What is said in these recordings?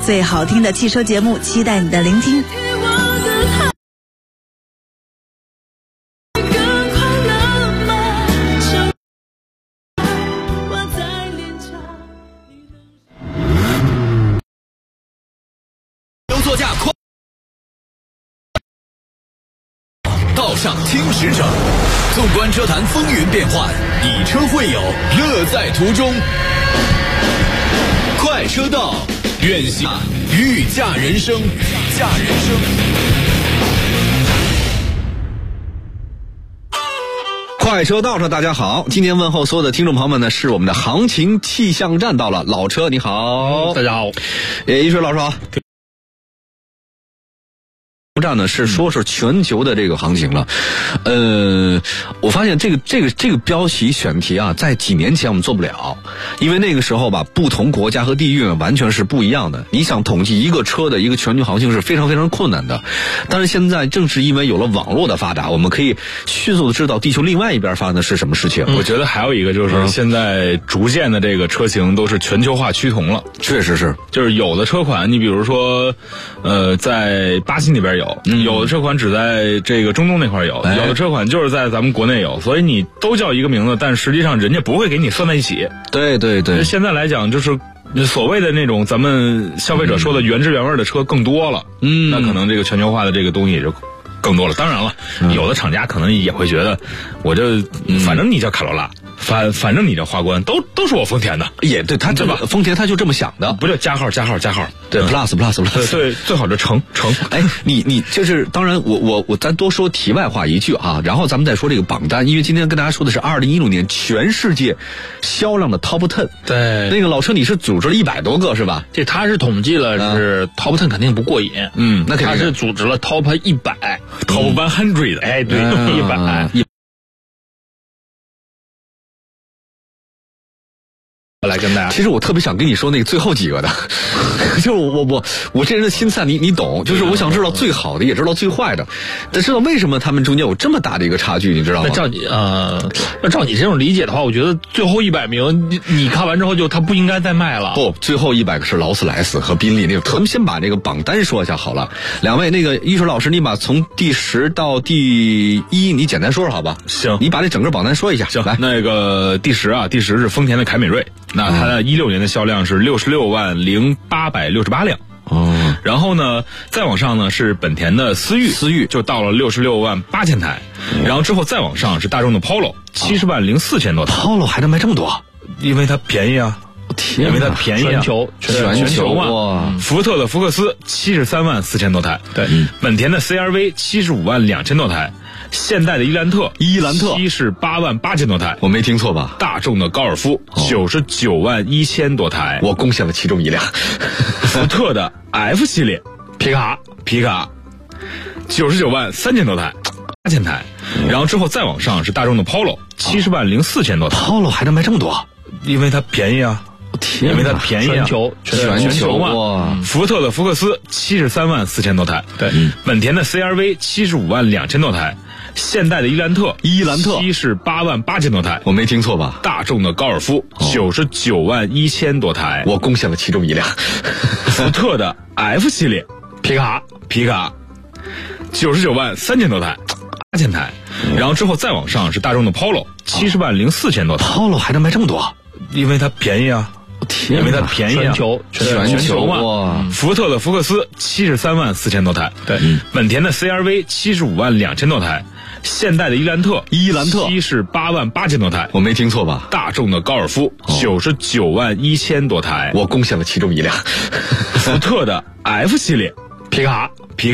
最好听的汽车节目，期待你的聆听。 座驾快，道上听时程，纵观车坛风云变幻，以车会友，乐在途中。快车道，愿享御驾人生，驾人生。 快车道上，大家好，今天问候所有的听众朋友们呢，是我们的行情气象站到了。老车你好， 大家好， 一水老师好。站呢是说是全球的这个行情了，我发现这个标题选题啊，在几年前我们做不了，因为那个时候吧，不同国家和地域完全是不一样的。你想统计一个车的一个全球行情是非常非常困难的，但是现在正是因为有了网络的发达，我们可以迅速的知道地球另外一边发生的是什么事情。 我觉得还有一个就是现在逐渐的这个车型都是全球化趋同了， 确实是， 就是有的车款，你比如说，在巴西那边有。有的车款只在这个中东那块有，有的车款就是在咱们国内有，所以你都叫一个名字，但实际上人家不会给你算在一起。 对对对， 现在来讲就是所谓的那种咱们消费者说的原汁原味的车更多了，那可能这个全球化的这个东西也就更多了。当然了，有的厂家可能也会觉得，我这反正你叫卡罗拉。反正你这花冠都是我丰田的， 也对，他这丰田他就这么想的， 不就加号， 对，plus， 对，最好是乘。 哎，你就是当然我咱多说题外话一句啊，然后咱们再说这个榜单，因为今天跟大家说的是2016年全世界销量的 top 10。对，那个老车你是组织了100多个是吧？ 这他是统计了是 top 10肯定不过瘾， 那肯定他是组织了 top 100，top 100， 哎，对，100。来跟大家， 其实我特别想跟你说那个最后几个的，就是我这人的心态你懂，就是我想知道最好的，也知道最坏的，但知道为什么他们中间有这么大的一个差距，你知道吗？ 那照你这种理解的话，我觉得最后100名，你看完之后就他不应该再卖了。 不，最后100个是劳斯莱斯和宾利那个。咱们先把这个榜单说一下好了。两位那个一水老师，你把从第10到第1，你简单说说好吧？ 行， 你把这整个榜单说一下。 行， 来， 那个第10啊，第10是丰田的凯美瑞。那它的16年的销量是660868辆，然后呢，再往上呢是本田的思域就到了668000台，然后之后再往上是大众的 Polo，704000多台。 Polo 还能卖这么多？ 因为它便宜啊，因为它便宜啊， 全球嘛。福特的福克斯734000多台， 对， 本田的 CR-V 752000多台。现代的伊兰特788000多台， 我没听错吧？ 大众的高尔夫991000多台， 我贡献了其中一辆。 福特的 F 系列皮卡993000多台，8000台，然后之后再往上是大众的 Polo704000多台。 Polo 还能卖这么多？ 因为它便宜啊。因为它便宜啊， 全球嘛。福特的福克斯734000多台， 对， 本田的 CR-V 752,000多台，现代的伊兰特788000多台， 我没听错吧？ 大众的高尔夫991000多台， 我贡献了其中一辆。 福特的 F 系列皮卡993000多台，8000台，然后之后再往上是大众的 Polo704000多台。 Polo 还能卖这么多？ 因为它便宜啊。因为它便宜啊， 全球嘛。福特的福克斯734000多台， 对， 本田的 CR-V 752,000多台，现代的伊兰特788000多台， 我没听错吧？ 大众的高尔夫991000多台， 我贡献了其中一辆。 福特的 F 系列皮卡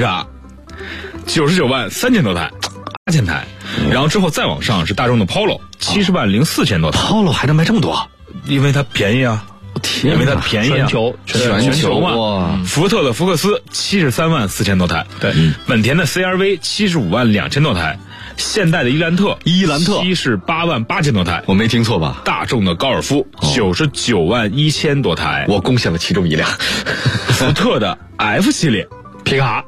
993000多台，8000台，然后之后再往上是大众的 Polo704000多台。 Polo 还能卖这么多？ 因为它便宜啊。因为它便宜啊， 全球嘛。福特的福克斯734000多台， 对， 本田的 CR-V 752,000多台，现代的伊兰特788000多台， 我没听错吧？ 大众的高尔夫991000多台， 我贡献了其中一辆。 福特的 F 系列皮卡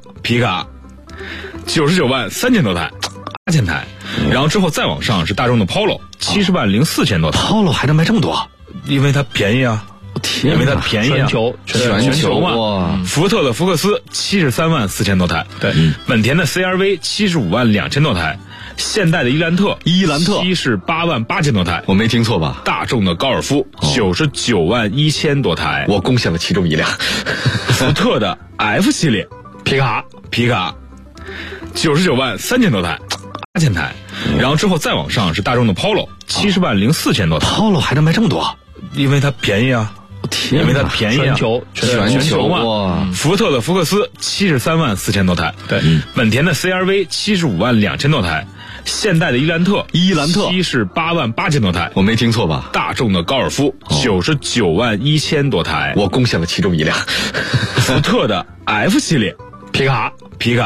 993000多台，8000台，然后之后再往上是大众的 Polo704000多台。 Polo 还能卖这么多？ 因为它便宜啊。 天， 因为它便宜啊， 全球嘛。福特的福克斯73万4千多台， 对， 本田的 CR-V 75万2千多台，现代的伊兰特78万8千多台， 我没听错吧？ 大众的高尔夫99万1千多台， 我贡献了其中一辆。 福特的 F 系列皮卡99万3千多台，8000台，然后之后再往上是大众的 Polo 70万04千多台 ，Polo 还能卖这么多？ 因为它便宜啊。因为它便宜啊， 全球嘛。福特的福克斯73万4千多台， 对， 本田的 CR-V 75万2千多台，现代的伊兰特78万8千多台， 我没听错吧？ 大众的高尔夫99万1千多台， 我贡献了其中一辆。 福特的 F 系列皮卡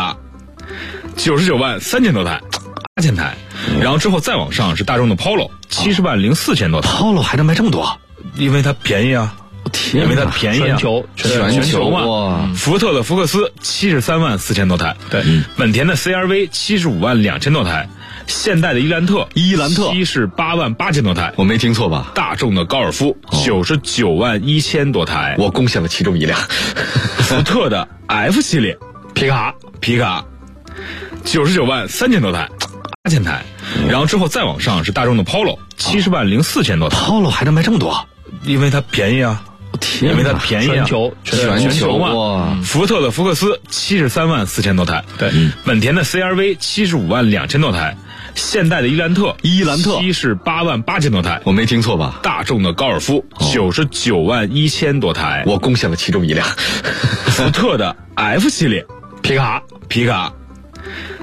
99万3千多台，8000台，然后之后再往上是大众的 Polo 70万04千多台 ，Polo 还能卖这么多？ 因为它便宜啊。因为它便宜啊， 全球嘛。福特的福克斯73万4千多台， 对， 本田的 CR-V 75万2千多台，现代的伊兰特78万8千多台， 我没听错吧？ 大众的高尔夫99万1千多台， 我贡献了其中一辆。 福特的 F 系列皮卡99万3千多台，8000台，然后之后再往上是大众的 Polo 70万04千多台 ，Polo 还能卖这么多？ 因为它便宜啊。因为它便宜啊， 全球嘛。福特的福克斯73万4千多台， 对， 本田的 CR-V 75万2千多台，现代的伊兰特78万8千多台， 我没听错吧？ 大众的高尔夫99万1千多台， 我贡献了其中一辆。 福特的 F 系列皮卡